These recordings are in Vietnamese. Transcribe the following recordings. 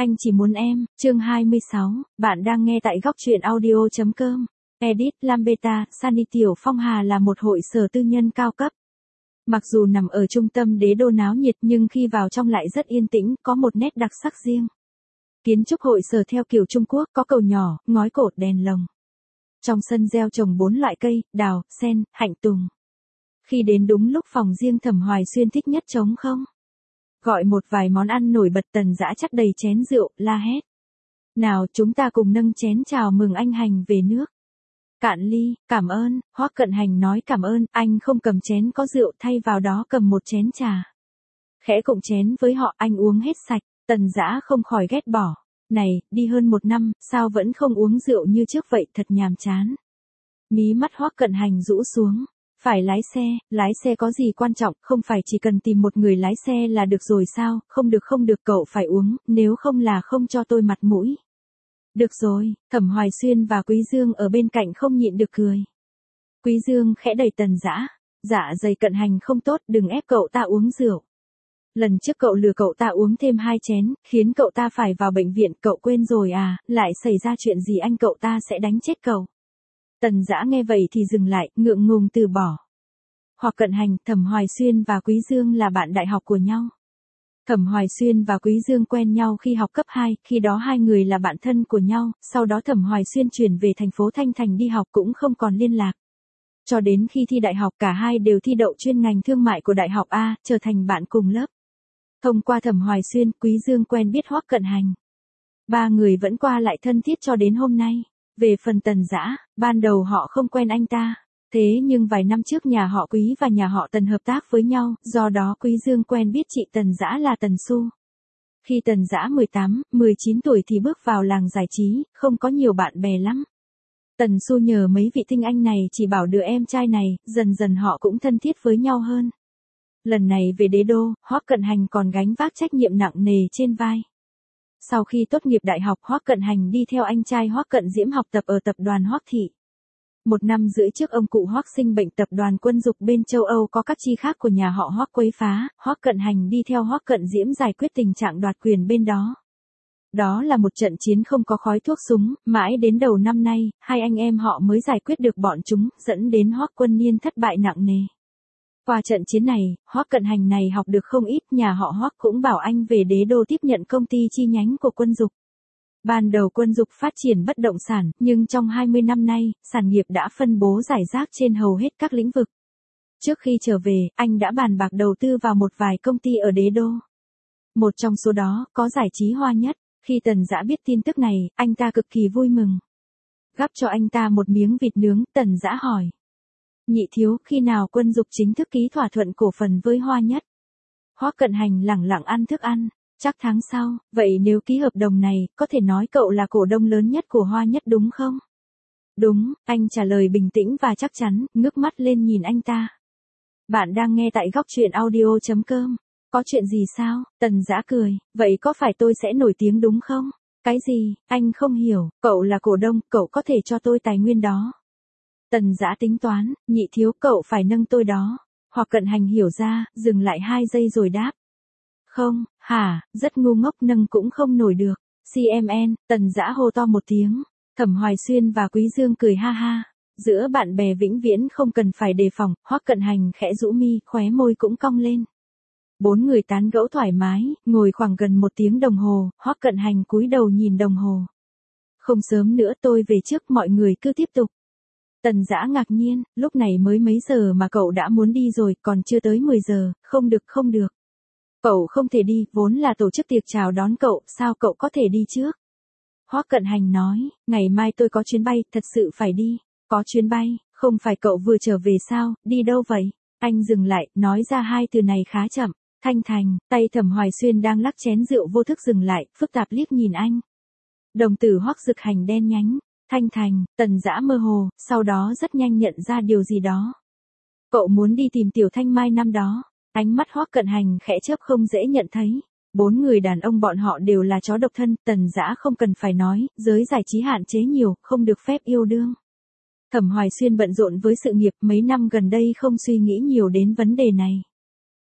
Anh chỉ muốn em, chương 26, bạn đang nghe tại góc truyện audio.com. Edit Lambeta, Sunny Tiểu Phong Hà là một hội sở tư nhân cao cấp. Mặc dù nằm ở trung tâm đế đô náo nhiệt nhưng khi vào trong lại rất yên tĩnh, có một nét đặc sắc riêng. Kiến trúc hội sở theo kiểu Trung Quốc, có cầu nhỏ, ngói cột, đèn lồng. Trong sân gieo trồng 4 loại cây, đào, sen, hạnh tùng. Khi đến đúng lúc phòng riêng Thẩm Hoài Xuyên thích nhất trống không. Gọi một vài món ăn nổi bật, Tần Dã chắt đầy chén rượu, la hét. Nào chúng ta cùng nâng chén chào mừng anh Hành về nước. Cạn ly, cảm ơn, Hoắc Cận Hành nói cảm ơn, anh không cầm chén có rượu thay vào đó cầm một chén trà. Khẽ cộng chén với họ, anh uống hết sạch, Tần Dã không khỏi ghét bỏ. Này, đi hơn 1 năm, sao vẫn không uống rượu như trước vậy, thật nhàm chán. Mí mắt Hoắc Cận Hành rũ xuống. Phải lái xe có gì quan trọng, không phải chỉ cần tìm một người lái xe là được rồi sao, không được cậu phải uống, nếu không là không cho tôi mặt mũi. Được rồi, Thẩm Hoài Xuyên và Quý Dương ở bên cạnh không nhịn được cười. Quý Dương khẽ đẩy Tần Dã, dạ dày Cận Hành không tốt, đừng ép cậu ta uống rượu. Lần trước cậu lừa cậu ta uống thêm 2 chén, khiến cậu ta phải vào bệnh viện, cậu quên rồi à, lại xảy ra chuyện gì anh cậu ta sẽ đánh chết cậu. Tần Dã nghe vậy thì dừng lại, ngượng ngùng từ bỏ. Hoắc Cận Hành, Thẩm Hoài Xuyên và Quý Dương là bạn đại học của nhau. Thẩm Hoài Xuyên và Quý Dương quen nhau khi học cấp 2, khi đó hai người là bạn thân của nhau, sau đó Thẩm Hoài Xuyên chuyển về thành phố Thanh Thành đi học cũng không còn liên lạc. Cho đến khi thi đại học cả hai đều thi đậu chuyên ngành thương mại của Đại học A, trở thành bạn cùng lớp. Thông qua Thẩm Hoài Xuyên, Quý Dương quen biết Hoắc Cận Hành. Ba người vẫn qua lại thân thiết cho đến hôm nay. Về phần Tần Dã, ban đầu họ không quen anh ta. Thế nhưng vài năm trước nhà họ Quý và nhà họ Tần hợp tác với nhau, do đó Quý Dương quen biết chị Tần Dã là Tần Xu. Khi Tần Dã 18, 19 tuổi thì bước vào làng giải trí, không có nhiều bạn bè lắm. Tần Xu nhờ mấy vị tinh anh này chỉ bảo đứa em trai này, dần dần họ cũng thân thiết với nhau hơn. Lần này về đế đô, Hoắc Cận Hành còn gánh vác trách nhiệm nặng nề trên vai. Sau khi tốt nghiệp đại học, Hoắc Cận Hành đi theo anh trai Hoắc Cận Diễm học tập ở tập đoàn Hoắc Thị. 1 năm rưỡi trước ông cụ Hoắc sinh bệnh, tập đoàn Quân Dục bên châu Âu có các chi khác của nhà họ Hoắc quấy phá, Hoắc Cận Hành đi theo Hoắc Cận Diễm giải quyết tình trạng đoạt quyền bên đó. Đó là một trận chiến không có khói thuốc súng, mãi đến đầu năm nay, hai anh em họ mới giải quyết được bọn chúng, dẫn đến Hoắc Quân Niên thất bại nặng nề. Qua trận chiến này, Hoắc Cận Hành này học được không ít, nhà họ Hoắc cũng bảo anh về đế đô tiếp nhận công ty chi nhánh của Quân Dục. Ban đầu Quân Dục phát triển bất động sản, nhưng trong 20 năm nay, sản nghiệp đã phân bố rải rác trên hầu hết các lĩnh vực. Trước khi trở về, anh đã bàn bạc đầu tư vào một vài công ty ở đế đô. Một trong số đó, có giải trí Hoa Nhất. Khi Tần Dã biết tin tức này, anh ta cực kỳ vui mừng. Gắp cho anh ta một miếng vịt nướng, Tần Dã hỏi. Nhị thiếu, khi nào Quân Dục chính thức ký thỏa thuận cổ phần với Hoa Nhất? Hoắc Cận Hành lẳng lặng ăn thức ăn. Chắc tháng sau, vậy nếu ký hợp đồng này, có thể nói cậu là cổ đông lớn nhất của Hoa Nhất đúng không? Đúng, anh trả lời bình tĩnh và chắc chắn, ngước mắt lên nhìn anh ta. Bạn đang nghe tại góc truyện audio.com. Có chuyện gì sao? Tần Dã cười, vậy có phải tôi sẽ nổi tiếng đúng không? Cái gì? Anh không hiểu, cậu là cổ đông, cậu có thể cho tôi tài nguyên đó. Tần Dã tính toán, nhị thiếu cậu phải nâng tôi đó. Hoắc Cận Hành hiểu ra, dừng lại 2 giây rồi đáp. Không, hả, rất ngu ngốc, nâng cũng không nổi được. CMN, Tần Dã hô to một tiếng. Thẩm Hoài Xuyên và Quý Dương cười ha ha. Giữa bạn bè vĩnh viễn không cần phải đề phòng, Hoắc Cận Hành khẽ rũ mi, khóe môi cũng cong lên. 4 người tán gẫu thoải mái, ngồi khoảng gần 1 tiếng đồng hồ, Hoắc Cận Hành cúi đầu nhìn đồng hồ. Không sớm nữa, tôi về trước, mọi người cứ tiếp tục. Tần Dã ngạc nhiên, lúc này mới mấy giờ mà cậu đã muốn đi rồi, còn chưa tới 10 giờ, không được. Cậu không thể đi, vốn là tổ chức tiệc chào đón cậu, sao cậu có thể đi trước? Hoắc Cận Hành nói, ngày mai tôi có chuyến bay, thật sự phải đi. Có chuyến bay, không phải cậu vừa trở về sao, đi đâu vậy? Anh dừng lại, nói ra 2 từ này khá chậm. Thanh Thành, tay Thẩm Hoài Xuyên đang lắc chén rượu vô thức dừng lại, phức tạp liếc nhìn anh. Đồng tử Hoắc Dực Hành đen nhánh. Thanh Thành, Tần Dã mơ hồ, sau đó rất nhanh nhận ra điều gì đó. Cậu muốn đi tìm Tiểu Thanh Mai năm đó. Ánh mắt Hoắc Cận Hành khẽ chớp không dễ nhận thấy. 4 người đàn ông bọn họ đều là chó độc thân, Tần Dã không cần phải nói, giới giải trí hạn chế nhiều, không được phép yêu đương. Thẩm Hoài Xuyên bận rộn với sự nghiệp, mấy năm gần đây không suy nghĩ nhiều đến vấn đề này.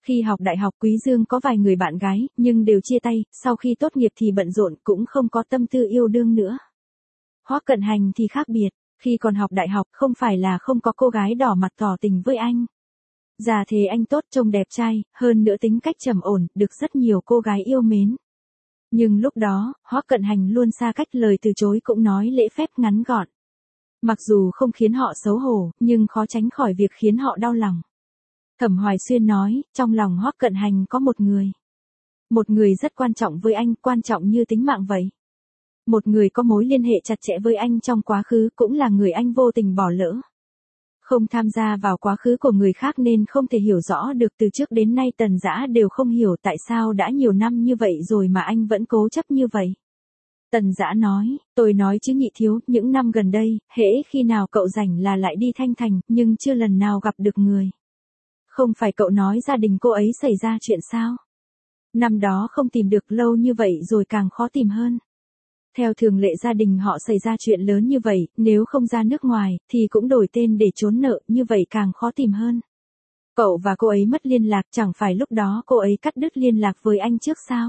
Khi học đại học Quý Dương có vài người bạn gái, nhưng đều chia tay, sau khi tốt nghiệp thì bận rộn cũng không có tâm tư yêu đương nữa. Hoắc Cận Hành thì khác biệt, khi còn học đại học không phải là không có cô gái đỏ mặt tỏ tình với anh. Già thế anh tốt trông đẹp trai, hơn nữa tính cách trầm ổn, được rất nhiều cô gái yêu mến. Nhưng lúc đó, Hoắc Cận Hành luôn xa cách, lời từ chối cũng nói lễ phép ngắn gọn. Mặc dù không khiến họ xấu hổ, nhưng khó tránh khỏi việc khiến họ đau lòng. Thẩm Hoài Xuyên nói, trong lòng Hoắc Cận Hành có một người. Một người rất quan trọng với anh, quan trọng như tính mạng vậy. Một người có mối liên hệ chặt chẽ với anh trong quá khứ, cũng là người anh vô tình bỏ lỡ. Không tham gia vào quá khứ của người khác nên không thể hiểu rõ được. Từ trước đến nay Tần Dã đều không hiểu tại sao đã nhiều năm như vậy rồi mà anh vẫn cố chấp như vậy. Tần Dã nói, tôi nói chứ Nhị thiếu, những năm gần đây, hễ khi nào cậu rảnh là lại đi Thanh Thành, nhưng chưa lần nào gặp được người. Không phải cậu nói gia đình cô ấy xảy ra chuyện sao? Năm đó không tìm được, lâu như vậy rồi càng khó tìm hơn. Theo thường lệ gia đình họ xảy ra chuyện lớn như vậy, nếu không ra nước ngoài, thì cũng đổi tên để trốn nợ, như vậy càng khó tìm hơn. Cậu và cô ấy mất liên lạc, chẳng phải lúc đó cô ấy cắt đứt liên lạc với anh trước sao?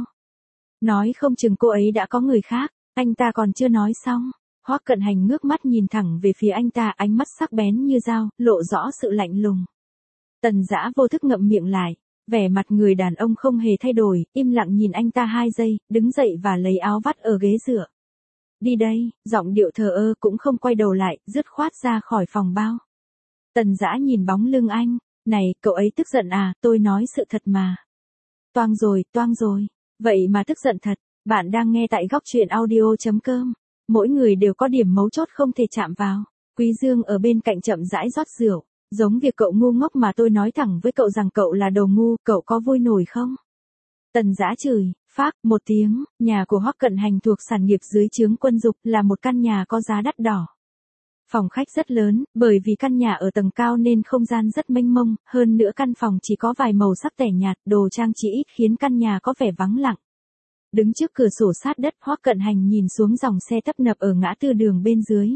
Nói không chừng cô ấy đã có người khác, anh ta còn chưa nói xong. Hoắc Cận Hành ngước mắt nhìn thẳng về phía anh ta, ánh mắt sắc bén như dao, lộ rõ sự lạnh lùng. Tần Dã vô thức ngậm miệng lại, vẻ mặt người đàn ông không hề thay đổi, im lặng nhìn anh ta 2 giây, đứng dậy và lấy áo vắt ở ghế dựa. Đi đây, giọng điệu thờ ơ cũng không quay đầu lại, dứt khoát ra khỏi phòng bao. Tần Dã nhìn bóng lưng anh, này, cậu ấy tức giận à, tôi nói sự thật mà. Toang rồi, vậy mà tức giận thật. Bạn đang nghe tại góc truyện audio.com. Mỗi người đều có điểm mấu chốt không thể chạm vào. Quý Dương ở bên cạnh chậm rãi rót rượu. Giống việc cậu ngu ngốc mà tôi nói thẳng với cậu rằng cậu là đồ ngu, cậu có vui nổi không? Tần Dã chửi, phác, một tiếng, nhà của Hoắc Cận Hành thuộc sản nghiệp dưới trướng Quân Dục, là một căn nhà có giá đắt đỏ. Phòng khách rất lớn, bởi vì căn nhà ở tầng cao nên không gian rất mênh mông, hơn nữa căn phòng chỉ có vài màu sắc tẻ nhạt, đồ trang trí ít khiến căn nhà có vẻ vắng lặng. Đứng trước cửa sổ sát đất, Hoắc Cận Hành nhìn xuống dòng xe tấp nập ở ngã tư đường bên dưới.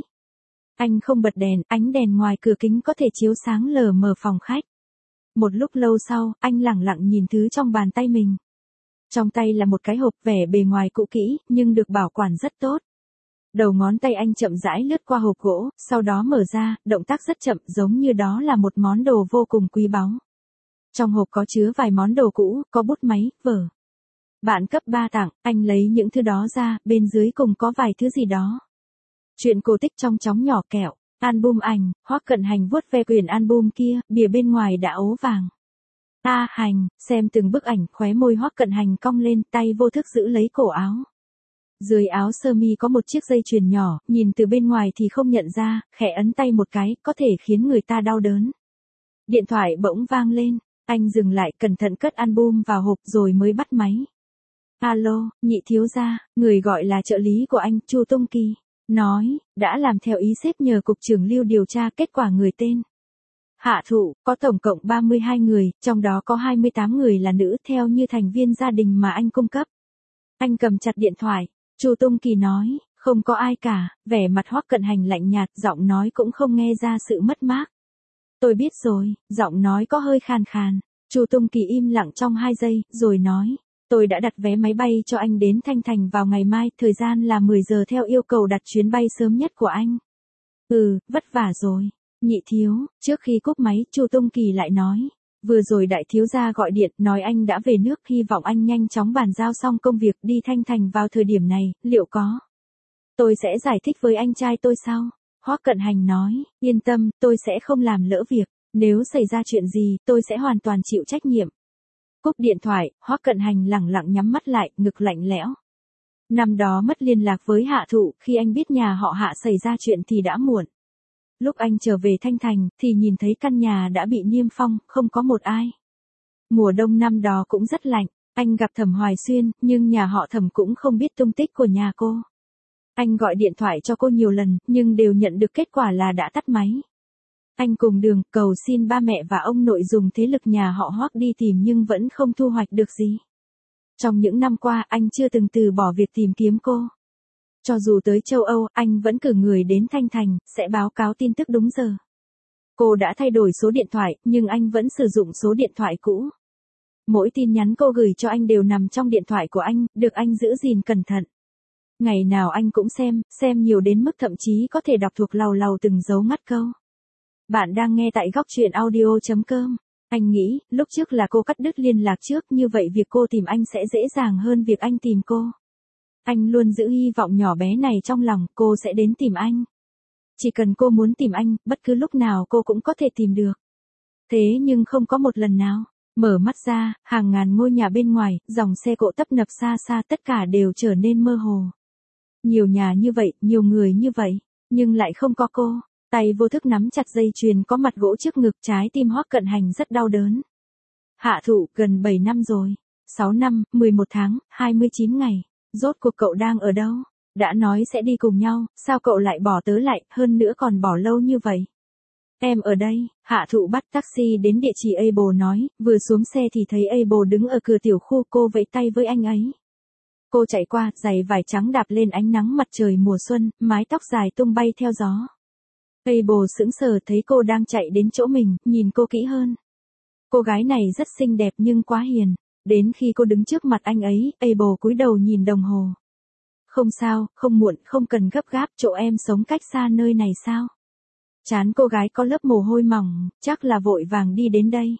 Anh không bật đèn, ánh đèn ngoài cửa kính có thể chiếu sáng lờ mờ phòng khách. Một lúc lâu sau, anh lẳng lặng nhìn thứ trong bàn tay mình. Trong tay là một cái hộp, vẻ bề ngoài cũ kỹ, nhưng được bảo quản rất tốt. Đầu ngón tay anh chậm rãi lướt qua hộp gỗ, sau đó mở ra, động tác rất chậm, giống như đó là một món đồ vô cùng quý báu. Trong hộp có chứa vài món đồ cũ, có bút máy, vở. Bạn cấp 3 tặng, anh lấy những thứ đó ra, bên dưới cùng có vài thứ gì đó. Chuyện cổ tích trong chóng nhỏ kẹo, album ảnh, Hoắc Cận Hành vuốt ve quyển album kia, bìa bên ngoài đã ố vàng. Hành, xem từng bức ảnh, khóe môi Hoắc Cận Hành cong lên, tay vô thức giữ lấy cổ áo. Dưới áo sơ mi có một chiếc dây chuyền nhỏ, nhìn từ bên ngoài thì không nhận ra, khẽ ấn tay một cái, có thể khiến người ta đau đớn. Điện thoại bỗng vang lên, anh dừng lại, cẩn thận cất album vào hộp rồi mới bắt máy. Alo, Nhị thiếu gia, người gọi là trợ lý của anh, Chu Tung Kỳ. Nói, đã làm theo ý sếp nhờ cục trưởng Lưu điều tra, kết quả người tên Hạ Thụ, có tổng cộng 32 người, trong đó có 28 người là nữ, theo như thành viên gia đình mà anh cung cấp. Anh cầm chặt điện thoại, Chu Tung Kỳ nói, không có ai cả, vẻ mặt Hoắc Cận Hành lạnh nhạt, giọng nói cũng không nghe ra sự mất mát. Tôi biết rồi, giọng nói có hơi khàn khàn. Chu Tung Kỳ im lặng trong 2 giây, rồi nói, tôi đã đặt vé máy bay cho anh đến Thanh Thành vào ngày mai, thời gian là 10 giờ theo yêu cầu đặt chuyến bay sớm nhất của anh. Vất vả rồi. Nhị thiếu, trước khi cúp máy, Chu Tung Kỳ lại nói, vừa rồi đại thiếu gia gọi điện, nói anh đã về nước, hy vọng anh nhanh chóng bàn giao xong công việc đi Thanh Thành vào thời điểm này, liệu có? Tôi sẽ giải thích với anh trai tôi sau. Hoắc Cận Hành nói, yên tâm, tôi sẽ không làm lỡ việc, nếu xảy ra chuyện gì, tôi sẽ hoàn toàn chịu trách nhiệm. Cúp điện thoại, Hoắc Cận Hành lẳng lặng nhắm mắt lại, ngực lạnh lẽo. Năm đó mất liên lạc với Hạ Thụ, khi anh biết nhà họ Hạ xảy ra chuyện thì đã muộn. Lúc anh trở về Thanh Thành, thì nhìn thấy căn nhà đã bị niêm phong, không có một ai. Mùa đông năm đó cũng rất lạnh, anh gặp Thẩm Hoài Xuyên, nhưng nhà họ Thẩm cũng không biết tung tích của nhà cô. Anh gọi điện thoại cho cô nhiều lần, nhưng đều nhận được kết quả là đã tắt máy. Anh cùng đường, cầu xin ba mẹ và ông nội dùng thế lực nhà họ Hoắc đi tìm nhưng vẫn không thu hoạch được gì. Trong những năm qua, anh chưa từng từ bỏ việc tìm kiếm cô. Cho dù tới châu Âu, anh vẫn cử người đến Thanh Thành, sẽ báo cáo tin tức đúng giờ. Cô đã thay đổi số điện thoại, nhưng anh vẫn sử dụng số điện thoại cũ. Mỗi tin nhắn cô gửi cho anh đều nằm trong điện thoại của anh, được anh giữ gìn cẩn thận. Ngày nào anh cũng xem nhiều đến mức thậm chí có thể đọc thuộc lầu lầu từng dấu ngắt câu. Bạn đang nghe tại góc truyện audio.com. Anh nghĩ, lúc trước là cô cắt đứt liên lạc trước, như vậy việc cô tìm anh sẽ dễ dàng hơn việc anh tìm cô. Anh luôn giữ hy vọng nhỏ bé này trong lòng, cô sẽ đến tìm anh. Chỉ cần cô muốn tìm anh, bất cứ lúc nào cô cũng có thể tìm được. Thế nhưng không có một lần nào. Mở mắt ra, hàng ngàn ngôi nhà bên ngoài, dòng xe cộ tấp nập xa xa, tất cả đều trở nên mơ hồ. Nhiều nhà như vậy, nhiều người như vậy, nhưng lại không có cô. Tay vô thức nắm chặt dây chuyền có mặt gỗ trước ngực, trái tim Hoắc Cận Hành rất đau đớn. Hạ Thụ, gần 7 năm rồi. 6 năm, 11 tháng, 29 ngày. Rốt cuộc cậu đang ở đâu? Đã nói sẽ đi cùng nhau, sao cậu lại bỏ tớ lại, hơn nữa còn bỏ lâu như vậy? Em ở đây. Hạ Thụ bắt taxi đến địa chỉ Able nói, vừa xuống xe thì thấy Able đứng ở cửa tiểu khu, cô vẫy tay với anh ấy. Cô chạy qua, giày vải trắng đạp lên ánh nắng mặt trời mùa xuân, mái tóc dài tung bay theo gió. Able sững sờ thấy cô đang chạy đến chỗ mình, nhìn cô kỹ hơn. Cô gái này rất xinh đẹp nhưng quá hiền. Đến khi cô đứng trước mặt anh ấy, Able cúi đầu nhìn đồng hồ. Không sao, không muộn, không cần gấp gáp, chỗ em sống cách xa nơi này sao? Trán cô gái có lớp mồ hôi mỏng, chắc là vội vàng đi đến đây.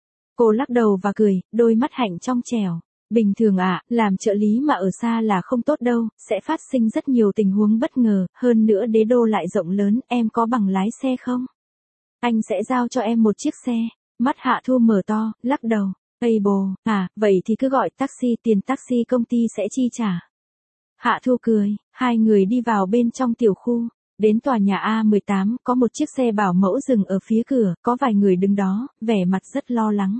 Cô lắc đầu và cười, đôi mắt hạnh trong trẻo. Bình thường làm trợ lý mà ở xa là không tốt đâu, sẽ phát sinh rất nhiều tình huống bất ngờ, hơn nữa đế đô lại rộng lớn, em có bằng lái xe không? Anh sẽ giao cho em một chiếc xe. Mắt Hạ Thu mở to, lắc đầu. Able, vậy thì cứ gọi taxi, tiền taxi công ty sẽ chi trả. Hạ Thu cười, hai người đi vào bên trong tiểu khu. Đến tòa nhà A18, có một chiếc xe bảo mẫu dừng ở phía cửa, có vài người đứng đó, vẻ mặt rất lo lắng.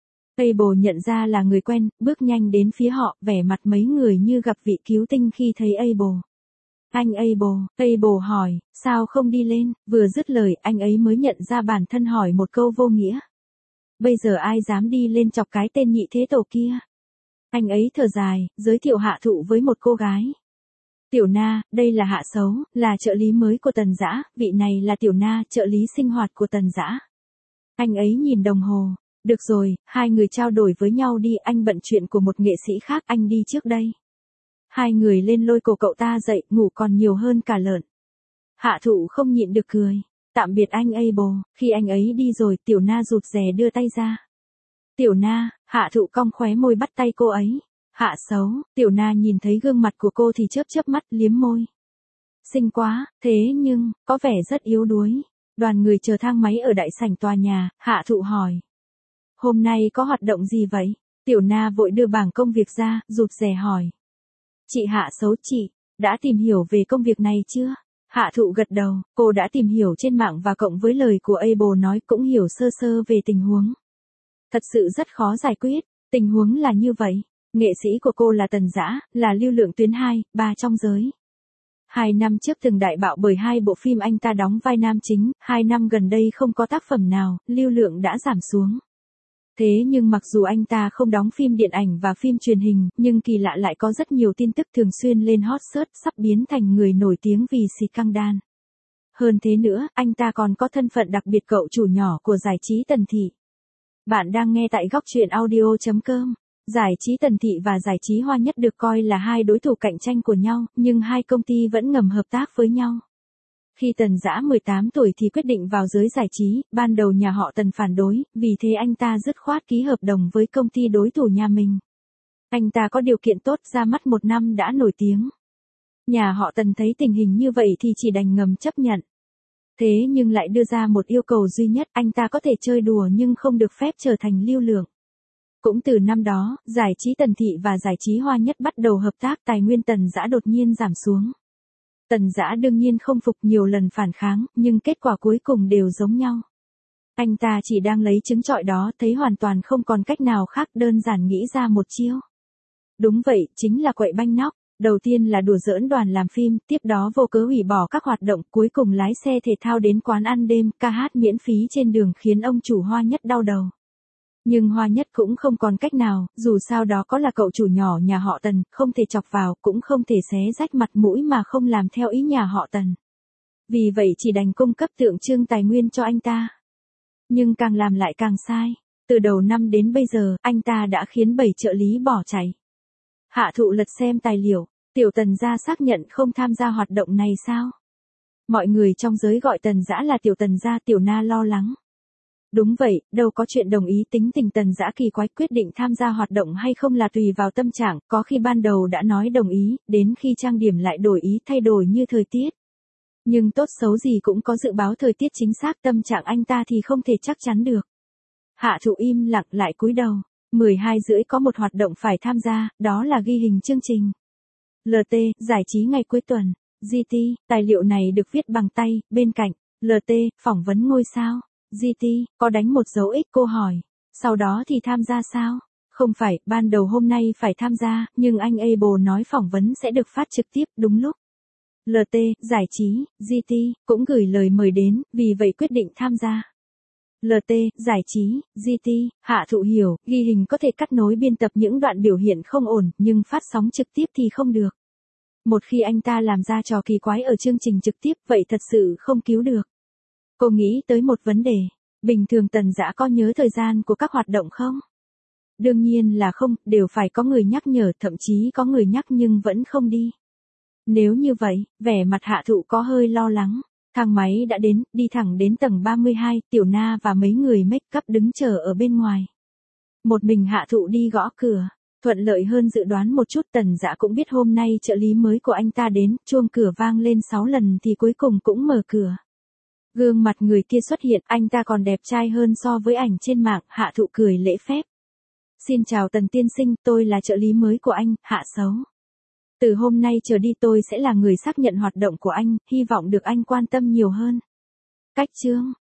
Able nhận ra là người quen, bước nhanh đến phía họ, vẻ mặt mấy người như gặp vị cứu tinh khi thấy Able. Anh Able hỏi, sao không đi lên? Vừa dứt lời, anh ấy mới nhận ra bản thân hỏi một câu vô nghĩa. Bây giờ ai dám đi lên chọc cái tên nhị thế tổ kia? Anh ấy thở dài, giới thiệu Hạ Thụ với một cô gái. Tiểu Na, đây là Hạ Sấu, là trợ lý mới của Tần Dã, vị này là Tiểu Na, trợ lý sinh hoạt của Tần Dã. Anh ấy nhìn đồng hồ. Được rồi, hai người trao đổi với nhau đi, anh bận chuyện của một nghệ sĩ khác, anh đi trước đây. Hai người lên lôi cổ cậu ta dậy, ngủ còn nhiều hơn cả lợn. Hạ Thụ không nhịn được cười. Tạm biệt anh Able, khi anh ấy đi rồi, Tiểu Na rụt rè đưa tay ra. Tiểu Na, Hạ Thụ cong khóe môi bắt tay cô ấy. Hạ Sấu, Tiểu Na nhìn thấy gương mặt của cô thì chớp chớp mắt, liếm môi. Xinh quá, thế nhưng, có vẻ rất yếu đuối. Đoàn người chờ thang máy ở đại sảnh tòa nhà, Hạ Thụ hỏi. Hôm nay có hoạt động gì vậy? Tiểu Na vội đưa bảng công việc ra, rụt rè hỏi. Chị Hạ Sấu, chị, đã tìm hiểu về công việc này chưa? Hạ Thụ gật đầu, cô đã tìm hiểu trên mạng và cộng với lời của Able nói cũng hiểu sơ sơ về tình huống. Thật sự rất khó giải quyết, tình huống là như vậy. Nghệ sĩ của cô là Tần Dã, là lưu lượng tuyến 2, 3 trong giới. 2 năm trước từng đại bạo bởi 2 bộ phim anh ta đóng vai nam chính, 2 năm gần đây không có tác phẩm nào, lưu lượng đã giảm xuống. Thế nhưng mặc dù anh ta không đóng phim điện ảnh và phim truyền hình, nhưng kỳ lạ lại có rất nhiều tin tức thường xuyên lên hot search, sắp biến thành người nổi tiếng vì scandal. Hơn thế nữa, anh ta còn có thân phận đặc biệt cậu chủ nhỏ của giải trí Tần Thị. Bạn đang nghe tại góc truyện audio.com. Giải trí Tần Thị và giải trí Hoa Nhất được coi là hai đối thủ cạnh tranh của nhau, nhưng hai công ty vẫn ngầm hợp tác với nhau. Khi Tần Dã 18 tuổi thì quyết định vào giới giải trí, ban đầu nhà họ Tần phản đối, vì thế anh ta dứt khoát ký hợp đồng với công ty đối thủ nhà mình. Anh ta có điều kiện tốt, ra mắt 1 năm đã nổi tiếng. Nhà họ Tần thấy tình hình như vậy thì chỉ đành ngầm chấp nhận. Thế nhưng lại đưa ra một yêu cầu duy nhất, anh ta có thể chơi đùa nhưng không được phép trở thành lưu lượng. Cũng từ năm đó, giải trí Tần Thị và giải trí Hoa Nhất bắt đầu hợp tác, tài nguyên Tần Dã đột nhiên giảm xuống. Tần Dã đương nhiên không phục, nhiều lần phản kháng, nhưng kết quả cuối cùng đều giống nhau. Anh ta chỉ đang lấy trứng trọi đó, thấy hoàn toàn không còn cách nào khác, đơn giản nghĩ ra một chiêu. Đúng vậy, chính là quậy banh nóc. Đầu tiên là đùa giỡn đoàn làm phim, tiếp đó vô cớ hủy bỏ các hoạt động, cuối cùng lái xe thể thao đến quán ăn đêm, ca hát miễn phí trên đường khiến ông chủ Hoa Nhất đau đầu. Nhưng Hoa Nhất cũng không còn cách nào, dù sao đó có là cậu chủ nhỏ nhà họ Tần, không thể chọc vào, cũng không thể xé rách mặt mũi mà không làm theo ý nhà họ Tần. Vì vậy chỉ đành cung cấp tượng trưng tài nguyên cho anh ta. Nhưng càng làm lại càng sai. Từ đầu năm đến bây giờ, anh ta đã khiến 7 trợ lý bỏ chạy. Hạ thụ lật xem tài liệu, Tiểu Tần gia xác nhận không tham gia hoạt động này sao? Mọi người trong giới gọi Tần Dã là Tiểu Tần gia. Tiểu Na lo lắng. Đúng vậy, đâu có chuyện đồng ý. Tính tình Tần Dã kỳ quái, quyết định tham gia hoạt động hay không là tùy vào tâm trạng, có khi ban đầu đã nói đồng ý, đến khi trang điểm lại đổi ý, thay đổi như thời tiết. Nhưng tốt xấu gì cũng có dự báo thời tiết chính xác, tâm trạng anh ta thì không thể chắc chắn được. Hạ thụ im lặng lại cúi đầu. 12:30 có một hoạt động phải tham gia, đó là ghi hình chương trình. LT, giải trí ngày cuối tuần. GT, tài liệu này được viết bằng tay, bên cạnh. LT, phỏng vấn ngôi sao. GT, có đánh một dấu X cô hỏi. Sau đó thì tham gia sao? Không phải, ban đầu hôm nay phải tham gia, nhưng anh Able nói phỏng vấn sẽ được phát trực tiếp đúng lúc. LT, giải trí, GT, cũng gửi lời mời đến, vì vậy quyết định tham gia. LT, giải trí, GT, Hạ thụ hiểu, ghi hình có thể cắt nối biên tập những đoạn biểu hiện không ổn, nhưng phát sóng trực tiếp thì không được. Một khi anh ta làm ra trò kỳ quái ở chương trình trực tiếp, vậy thật sự không cứu được. Cô nghĩ tới một vấn đề, bình thường Tần Dã có nhớ thời gian của các hoạt động không? Đương nhiên là không, đều phải có người nhắc nhở, thậm chí có người nhắc nhưng vẫn không đi. Nếu như vậy, vẻ mặt Hạ thụ có hơi lo lắng. Thang máy đã đến, đi thẳng đến tầng 32, Tiểu Na và mấy người make up đứng chờ ở bên ngoài. Một mình Hạ thụ đi gõ cửa, thuận lợi hơn dự đoán một chút. Tần Dã cũng biết hôm nay trợ lý mới của anh ta đến, chuông cửa vang lên 6 lần thì cuối cùng cũng mở cửa. Gương mặt người kia xuất hiện, anh ta còn đẹp trai hơn so với ảnh trên mạng. Hạ thụ cười lễ phép. Xin chào Tần tiên sinh, tôi là trợ lý mới của anh, Hạ Sấu. Từ hôm nay trở đi tôi sẽ là người xác nhận hoạt động của anh, hy vọng được anh quan tâm nhiều hơn. Cách chương